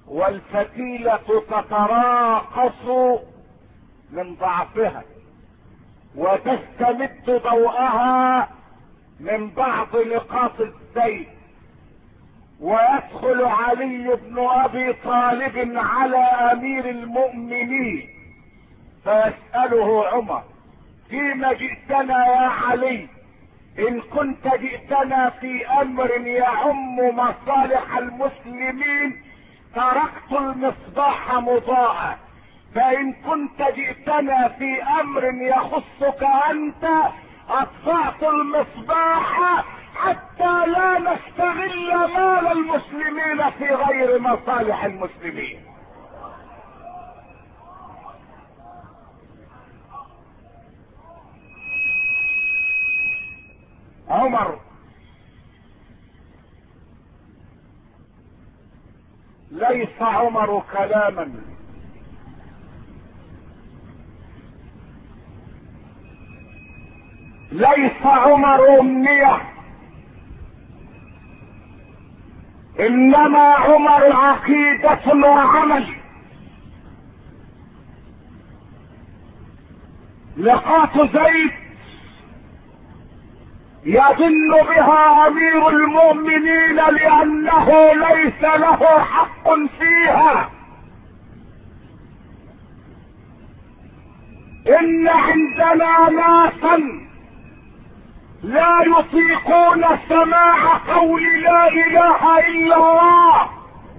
والفتيلة تتراقص من ضعفها وتستمد ضوءها من بعض نقاط السيف، ويدخل علي بن ابي طالب على امير المؤمنين فيسأله عمر: فيما جئتنا يا علي؟ ان كنت جئتنا في امر يعم مصالح المسلمين تركت المصباح مضاء، فان كنت جئتنا في امر يخصك انت اطفأت المصباح حتى لا نستغل مال المسلمين في غير مصالح المسلمين. عمر ليس عمر كلاما، ليس عمر امنية، انما عمر عقيدة وعمل. لقاة زيد يظن بها امير المؤمنين لانه ليس له حق فيها. ان عندنا ناسا لا يطيقون سماع قول لا اله الا الله،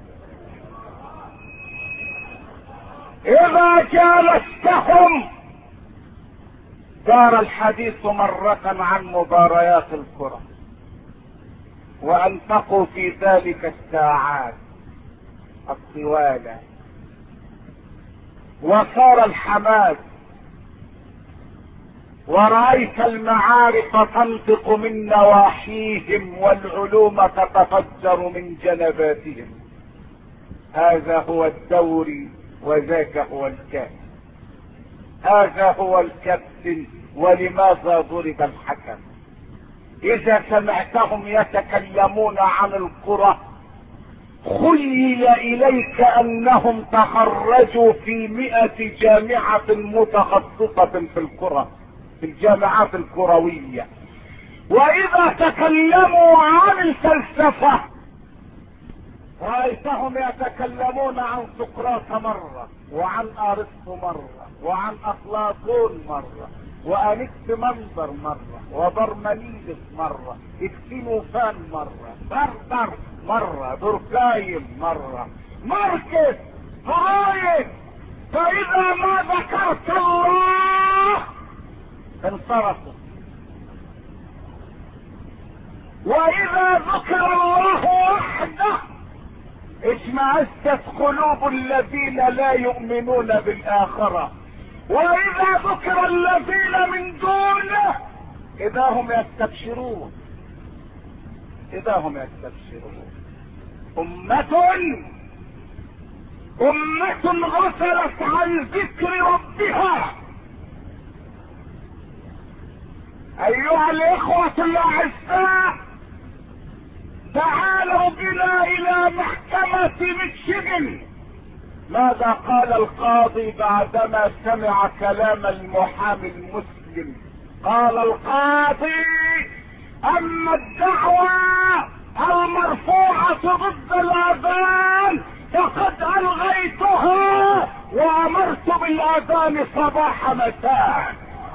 اذا جالستهم دار الحديث مرة عن مباريات الكرة وانفقوا في ذلك الساعات الطوال، وصار الحماس، ورأيت المعارف تنطق من نواحيهم والعلوم تتفجر من جنباتهم. هذا هو الدوري وذاك هو الكاس، هذا هو الكابتن ولماذا ضرب الحكم. اذا سمعتهم يتكلمون عن الكرة خيل اليك انهم تخرجوا في مئة جامعة متخصصة في الكرة، في الجامعات الكروية. واذا تكلموا عن الفلسفة رأيتهم يتكلمون عن سقراط مرة، وعن ارسطو مرة، وعن افلاطون مرة، وانكس منظر مرة، وبرمنيدس مرة، اكسينوفان مرة، بردر مرة، دوركايم مرة، ماركس، فرايد. فاذا ما ذكرت الله انصرفوا، واذا ذكر الله وحده اشمئزت قلوب الذين لا يؤمنون بالاخرة، واذا ذكر الذين من دونه اذا هم يستبشرون، اذا هم يستبشرون. امة امة غفلت عن ذكر ربها. ايها الاخوة الاعزاء، تعالوا بنا الى محكمة ميشيغان. ماذا قال القاضي بعدما سمع كلام المحامي المسلم؟ قال القاضي: اما الدعوى المرفوعة ضد الاذان فقد الغيتها وامرت بالاذان صباح مساء.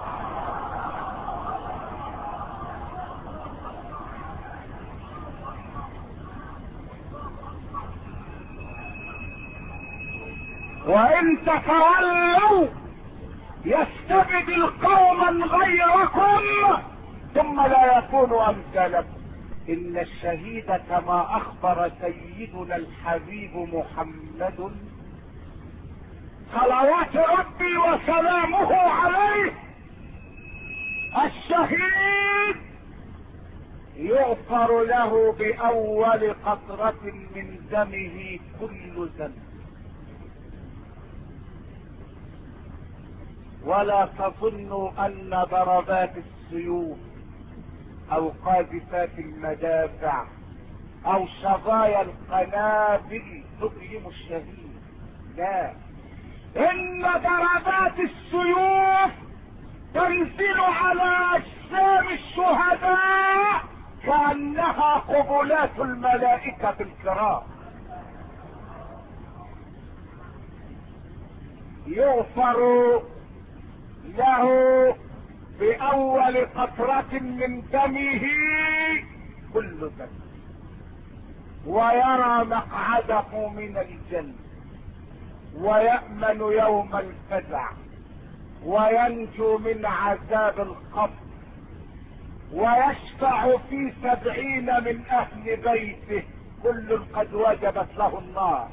وان تتولوا يستبدل قوما غيركم ثم لا يكونوا امثالكم. ان الشهيد كما اخبر سيدنا الحبيب محمد صلوات ربي وسلامه عليه: الشهيد يغفر له باول قطرة من دمه كل ذنب. ولا تظنوا ان ضربات السيوف او قاذفات المدافع او شظايا القنابل تؤلم الشهيد، لا، ان ضربات السيوف تنزل على اجسام الشهداء كأنها قبلات الملائكة الكرام. يغفر له بأول قطرة من دمه كل ذنب، ويرى مقعده من الجنة، ويأمن يوم الفزع، وينجو من عذاب القبر، ويشفع في سبعين من اهل بيته كل قد وجبت له النار،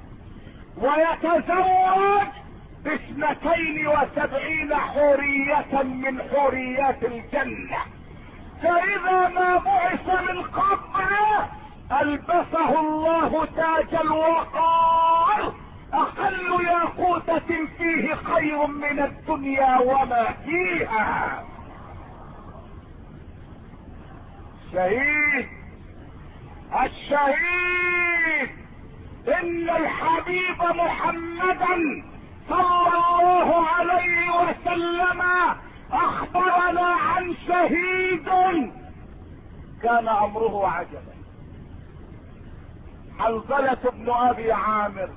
ويتزوج باثنتين وسبعين حورية من حوريات الجنة. فاذا ما بعث من قبره البسه الله تاج الوقار، اقل ياقوتة فيه خير من الدنيا وما فيها. شهيد، الشهيد، ان الحبيب محمدا صلى الله عليه وسلم اخبرنا عن شهيد كان امره عجبا. حنظلة بن ابي عامر،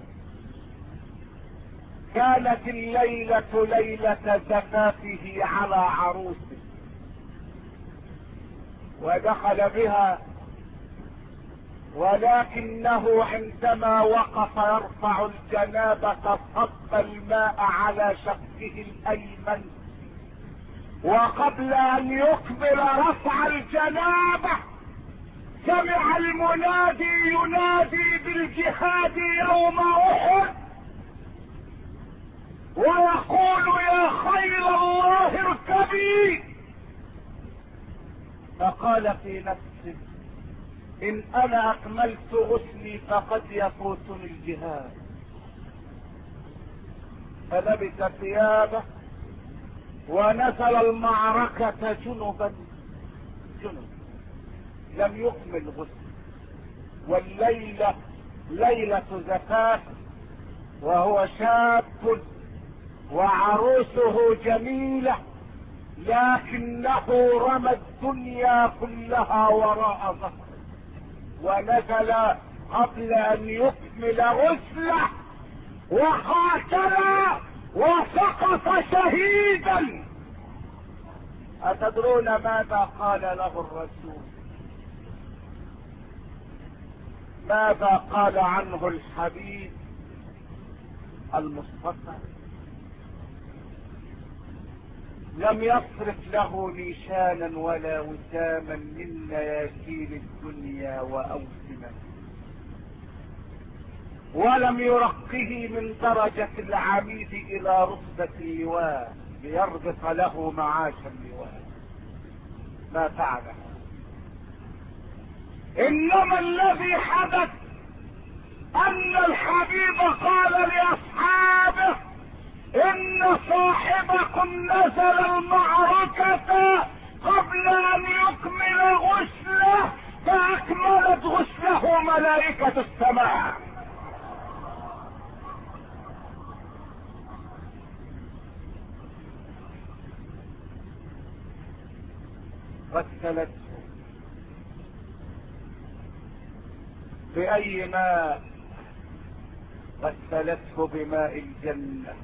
كانت الليلة ليلة زفافه على عروسه، ودخل بها، ولكنه عندما وقف يرفع الجنابة صب الماء على شقه الايمن، وقبل ان يكمل رفع الجنابة سمع المنادي ينادي بالجهاد يوم احد، ويقول يا خيل الله اركبي. فقال في نفسه ان انا اكملت غسلي فقد يفوتني الجهاد، فلبس ثيابه ونزل المعركة جنبا جنب، لم يكمل غسل، والليلة ليلة زفاف، وهو شاب وعروسه جميلة، لكنه رمى الدنيا كلها وراء ظهره، ونزل قبل ان يكمل غسله وقاتل وسقط شهيدا. اتدرون ماذا قال له الرسول؟ ماذا قال عنه الحبيب المصطفى؟ لم يصرف له نيشانا ولا وساما من نياشين الدنيا واوسمه، ولم يرقه من درجة العميد الى رتبة اللواء ليربط له معاش اللواء، ما فعله. انما الذي حدث ان الحبيب قال لاصحابه ان صاحبكم نزل المعركة قبل ان يكمل غسله، فاكملت غسله ملائكة السماء. غسلته بأي ماء؟ غسلته بماء الجنة،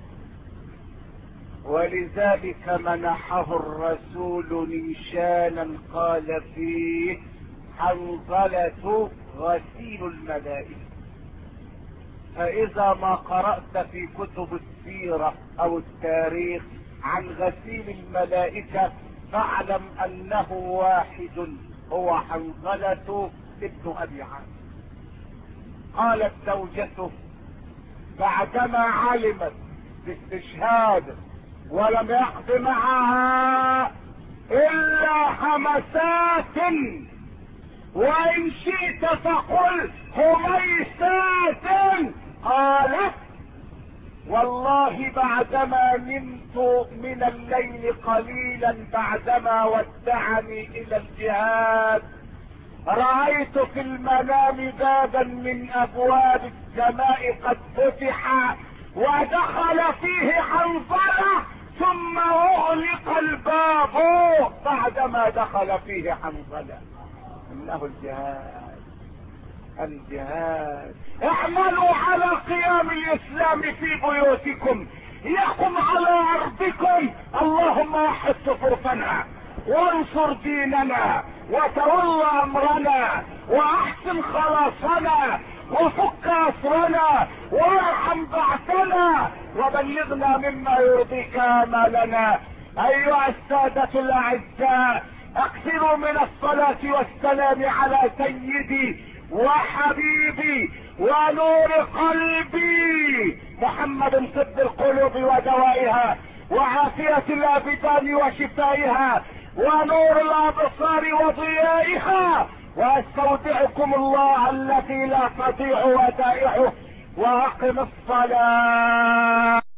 ولذلك منحه الرسول نيشانا قال فيه حنظلة غسيل الملائكة. فإذا ما قرأت في كتب السيرة أو التاريخ عن غسيل الملائكة فاعلم أنه واحد، هو حنظلة ابن أبي عامر. قالت زوجته بعدما علمت باستشهاد ولم يقض معها الا همسات، وان شئت فقل هميسات، قالت والله بعدما نمت من الليل قليلا بعدما ودعني الى الجهاد رأيت في المنام بابا من ابواب السماء قد فتح ودخل فيه حنظلة ثم اغلق الباب بعدما دخل فيه حنظلة. انه الجهاد، الجهاد. اعملوا على قيام الاسلام في بيوتكم، يقم على ارضكم. اللهم وحد صفوفنا وانصر ديننا وتولى امرنا واحسن خلاصنا وفك اسرنا وارحم بعثنا وبلغنا مما يرضيك امالنا. ايها السادة الاعزاء، اكثروا من الصلاة والسلام على سيدي وحبيبي ونور قلبي محمد، طب القلوب ودوائها وعافية الابدان وشفائها ونور الابصار وضيائها. واستودعكم الله الذي لا تضيع ودائعه، واقم الصلاة.